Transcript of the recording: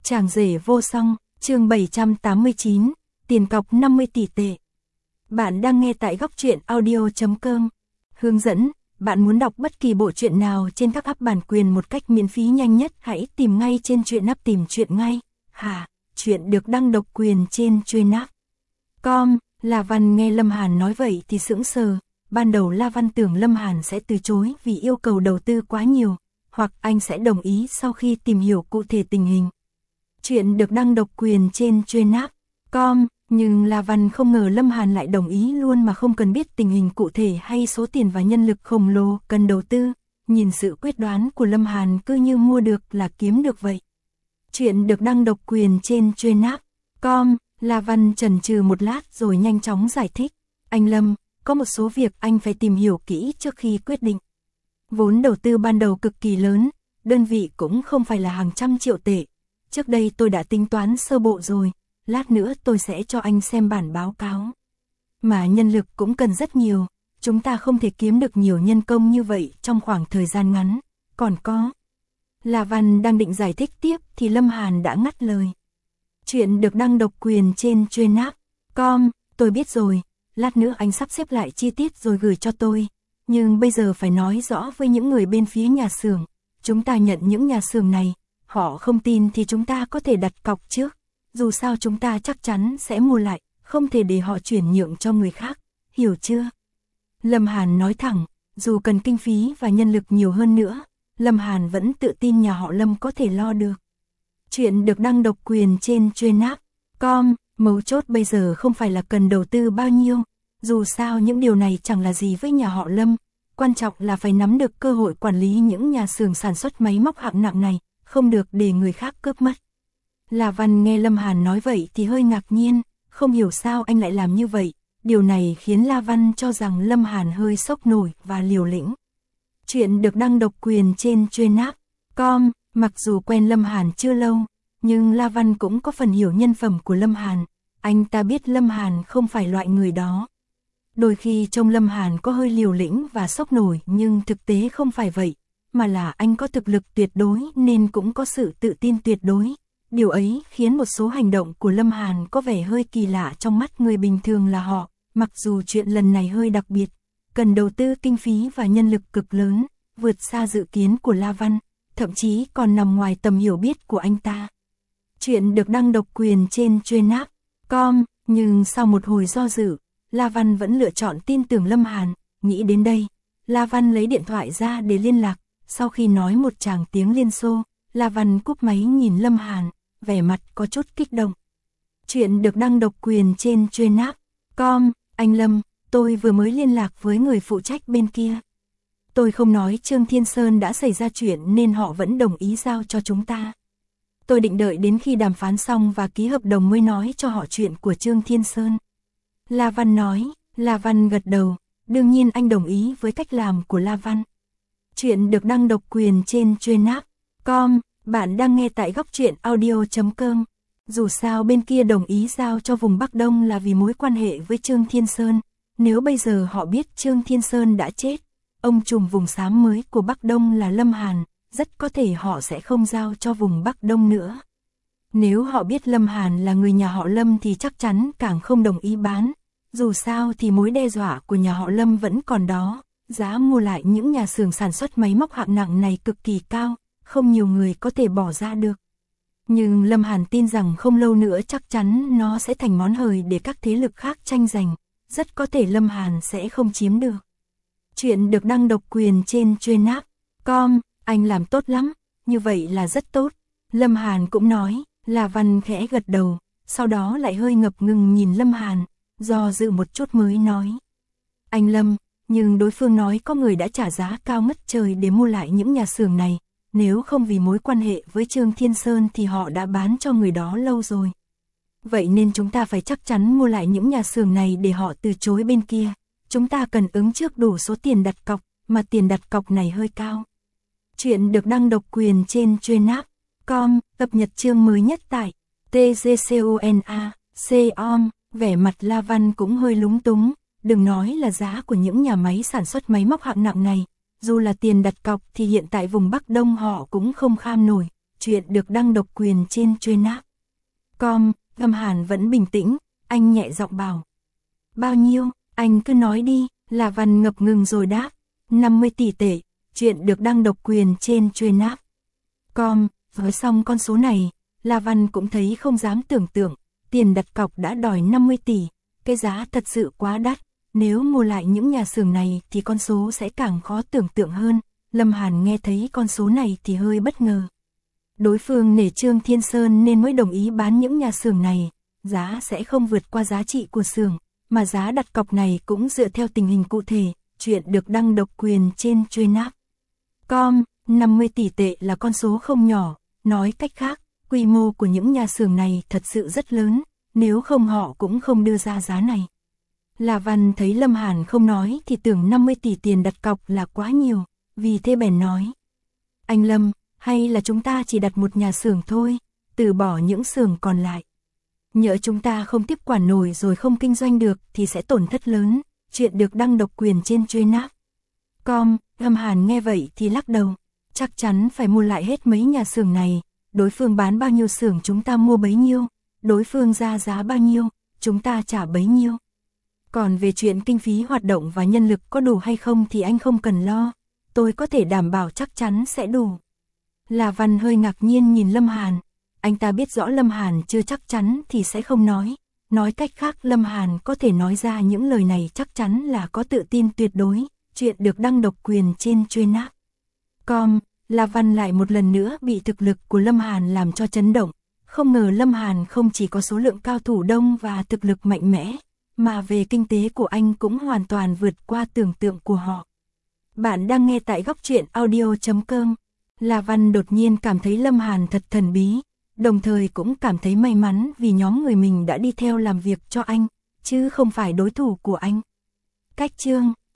Chàng rể vô song, chương 789, tiền cọc 50 tỷ tệ. Bạn đang nghe tại góc truyện audio.com. Hướng dẫn, bạn muốn đọc bất kỳ bộ truyện nào trên các app bản quyền một cách miễn phí nhanh nhất, hãy tìm ngay trên truyện app tìm truyện ngay. Truyện được đăng độc quyền trên truyện app.com. La Văn nghe Lâm Hàn nói vậy thì sững sờ. Ban đầu La Văn tưởng Lâm Hàn sẽ từ chối vì yêu cầu đầu tư quá nhiều, hoặc anh sẽ đồng ý sau khi tìm hiểu cụ thể tình hình. Chuyện được đăng độc quyền trên truyện app.com, nhưng La Văn không ngờ Lâm Hàn lại đồng ý luôn mà không cần biết tình hình cụ thể hay số tiền và nhân lực khổng lồ cần đầu tư. Nhìn sự quyết đoán của Lâm Hàn cứ như mua được là kiếm được vậy. Chuyện được đăng độc quyền trên truyện app.com, La Văn chần chừ một lát rồi nhanh chóng giải thích. Anh Lâm, có một số việc anh phải tìm hiểu kỹ trước khi quyết định. Vốn đầu tư ban đầu cực kỳ lớn, đơn vị cũng không phải là hàng trăm triệu tệ. Trước đây tôi đã tính toán sơ bộ rồi, lát nữa tôi sẽ cho anh xem bản báo cáo. Mà nhân lực cũng cần rất nhiều, chúng ta không thể kiếm được nhiều nhân công như vậy trong khoảng thời gian ngắn. Còn có... La Văn đang định giải thích tiếp thì Lâm Hàn đã ngắt lời. Chuyện được đăng độc quyền trên truyện app.com, tôi biết rồi, lát nữa anh sắp xếp lại chi tiết rồi gửi cho tôi. Nhưng bây giờ phải nói rõ với những người bên phía nhà xưởng, chúng ta nhận những nhà xưởng này, họ không tin thì chúng ta có thể đặt cọc trước. Dù sao chúng ta chắc chắn sẽ mua lại, không thể để họ chuyển nhượng cho người khác, hiểu chưa? Lâm Hàn nói thẳng, dù cần kinh phí và nhân lực nhiều hơn nữa, Lâm Hàn vẫn tự tin nhà họ Lâm có thể lo được. Chuyện được đăng độc quyền trên truyện app.com, mấu chốt bây giờ không phải là cần đầu tư bao nhiêu, dù sao những điều này chẳng là gì với nhà họ Lâm, quan trọng là phải nắm được cơ hội quản lý những nhà xưởng sản xuất máy móc hạng nặng này, không được để người khác cướp mất. La Văn nghe Lâm Hàn nói vậy thì hơi ngạc nhiên, không hiểu sao anh lại làm như vậy, điều này khiến La Văn cho rằng Lâm Hàn hơi sốc nổi và liều lĩnh. Chuyện được đăng độc quyền trên truyện app.com, mặc dù quen Lâm Hàn chưa lâu, nhưng La Văn cũng có phần hiểu nhân phẩm của Lâm Hàn, anh ta biết Lâm Hàn không phải loại người đó. Đôi khi trông Lâm Hàn có hơi liều lĩnh và sốc nổi nhưng thực tế không phải vậy, mà là anh có thực lực tuyệt đối nên cũng có sự tự tin tuyệt đối. Điều ấy khiến một số hành động của Lâm Hàn có vẻ hơi kỳ lạ trong mắt người bình thường là họ, mặc dù chuyện lần này hơi đặc biệt, cần đầu tư kinh phí và nhân lực cực lớn, vượt xa dự kiến của La Văn, thậm chí còn nằm ngoài tầm hiểu biết của anh ta. Chuyện được đăng độc quyền trên truyện app.com, nhưng sau một hồi do dự, La Văn vẫn lựa chọn tin tưởng Lâm Hàn. Nghĩ đến đây, La Văn lấy điện thoại ra để liên lạc. Sau khi nói một tràng tiếng Liên Xô, La Văn cúp máy nhìn Lâm Hàn, vẻ mặt có chút kích động. Chuyện được đăng độc quyền trên truyện app.com, anh Lâm, tôi vừa mới liên lạc với người phụ trách bên kia. Tôi không nói Trương Thiên Sơn đã xảy ra chuyện nên họ vẫn đồng ý giao cho chúng ta. Tôi định đợi đến khi đàm phán xong và ký hợp đồng mới nói cho họ chuyện của Trương Thiên Sơn. La Văn nói. La Văn gật đầu, đương nhiên anh đồng ý với cách làm của La Văn. Chuyện được đăng độc quyền trên truyện app.com, bạn đang nghe tại góc truyện audio.com. Dù sao bên kia đồng ý giao cho vùng Bắc Đông là vì mối quan hệ với Trương Thiên Sơn. Nếu bây giờ họ biết Trương Thiên Sơn đã chết, ông trùm vùng xám mới của Bắc Đông là Lâm Hàn, rất có thể họ sẽ không giao cho vùng Bắc Đông nữa. Nếu họ biết Lâm Hàn là người nhà họ Lâm thì chắc chắn càng không đồng ý bán. Dù sao thì mối đe dọa của nhà họ Lâm vẫn còn đó, giá mua lại những nhà xưởng sản xuất máy móc hạng nặng này cực kỳ cao, không nhiều người có thể bỏ ra được. Nhưng Lâm Hàn tin rằng không lâu nữa chắc chắn nó sẽ thành món hời để các thế lực khác tranh giành, rất có thể Lâm Hàn sẽ không chiếm được. Chuyện được đăng độc quyền trên truyện app.com, anh làm tốt lắm, như vậy là rất tốt. Lâm Hàn cũng nói. La Văn khẽ gật đầu, sau đó lại hơi ngập ngừng nhìn Lâm Hàn, do dự một chút mới nói. Anh Lâm, nhưng đối phương nói có người đã trả giá cao ngất trời để mua lại những nhà xưởng này, nếu không vì mối quan hệ với Trương Thiên Sơn thì họ đã bán cho người đó lâu rồi. Vậy nên chúng ta phải chắc chắn mua lại những nhà xưởng này để họ từ chối bên kia. Chúng ta cần ứng trước đủ số tiền đặt cọc, mà tiền đặt cọc này hơi cao. Chuyện được đăng độc quyền trên truyện app.com, cập nhật chương mới nhất tại tgcona.com, vẻ mặt La Văn cũng hơi lúng túng, đừng nói là giá của những nhà máy sản xuất máy móc hạng nặng này, dù là tiền đặt cọc thì hiện tại vùng Bắc Đông họ cũng không kham nổi, chuyện được đăng độc quyền trên chuyên app. Com, Lâm Hàn vẫn bình tĩnh, anh nhẹ giọng bảo. Bao nhiêu, anh cứ nói đi, La Văn ngập ngừng rồi đáp. 50 tỷ tệ, chuyện được đăng độc quyền trên chuyên app. Com, nói xong con số này, La Văn cũng thấy không dám tưởng tượng, tiền đặt cọc đã đòi 50 tỷ, cái giá thật sự quá đắt, nếu mua lại những nhà xưởng này thì con số sẽ càng khó tưởng tượng hơn. Lâm Hàn nghe thấy con số này thì hơi bất ngờ. Đối phương nể Trương Thiên Sơn nên mới đồng ý bán những nhà xưởng này, giá sẽ không vượt qua giá trị của xưởng, mà giá đặt cọc này cũng dựa theo tình hình cụ thể, chuyện được đăng độc quyền trên chuyên app. Com, 50 tỷ tệ là con số không nhỏ, nói cách khác, quy mô của những nhà xưởng này thật sự rất lớn, nếu không họ cũng không đưa ra giá này. La Văn thấy Lâm Hàn không nói thì tưởng 50 tỷ tiền đặt cọc là quá nhiều, vì thế bèn nói. Anh Lâm, hay là chúng ta chỉ đặt một nhà xưởng thôi, từ bỏ những xưởng còn lại. Nhỡ chúng ta không tiếp quản nổi rồi không kinh doanh được thì sẽ tổn thất lớn, chuyện được đăng độc quyền trên chuyên app. Com, Lâm Hàn nghe vậy thì lắc đầu, chắc chắn phải mua lại hết mấy nhà xưởng này, đối phương bán bao nhiêu xưởng chúng ta mua bấy nhiêu, đối phương ra giá bao nhiêu, chúng ta trả bấy nhiêu. Còn về chuyện kinh phí hoạt động và nhân lực có đủ hay không thì anh không cần lo, tôi có thể đảm bảo chắc chắn sẽ đủ. La Văn hơi ngạc nhiên nhìn Lâm Hàn, anh ta biết rõ Lâm Hàn chưa chắc chắn thì sẽ không nói cách khác Lâm Hàn có thể nói ra những lời này chắc chắn là có tự tin tuyệt đối, chuyện được đăng độc quyền trên chuyên app. Com, La Văn lại một lần nữa bị thực lực của Lâm Hàn làm cho chấn động, không ngờ Lâm Hàn không chỉ có số lượng cao thủ đông và thực lực mạnh mẽ, mà về kinh tế của anh cũng hoàn toàn vượt qua tưởng tượng của họ. Bạn đang nghe tại góc truyện audio.com. La Văn đột nhiên cảm thấy Lâm Hàn thật thần bí, đồng thời cũng cảm thấy may mắn vì nhóm người mình đã đi theo làm việc cho anh, chứ không phải đối thủ của anh. Cách chương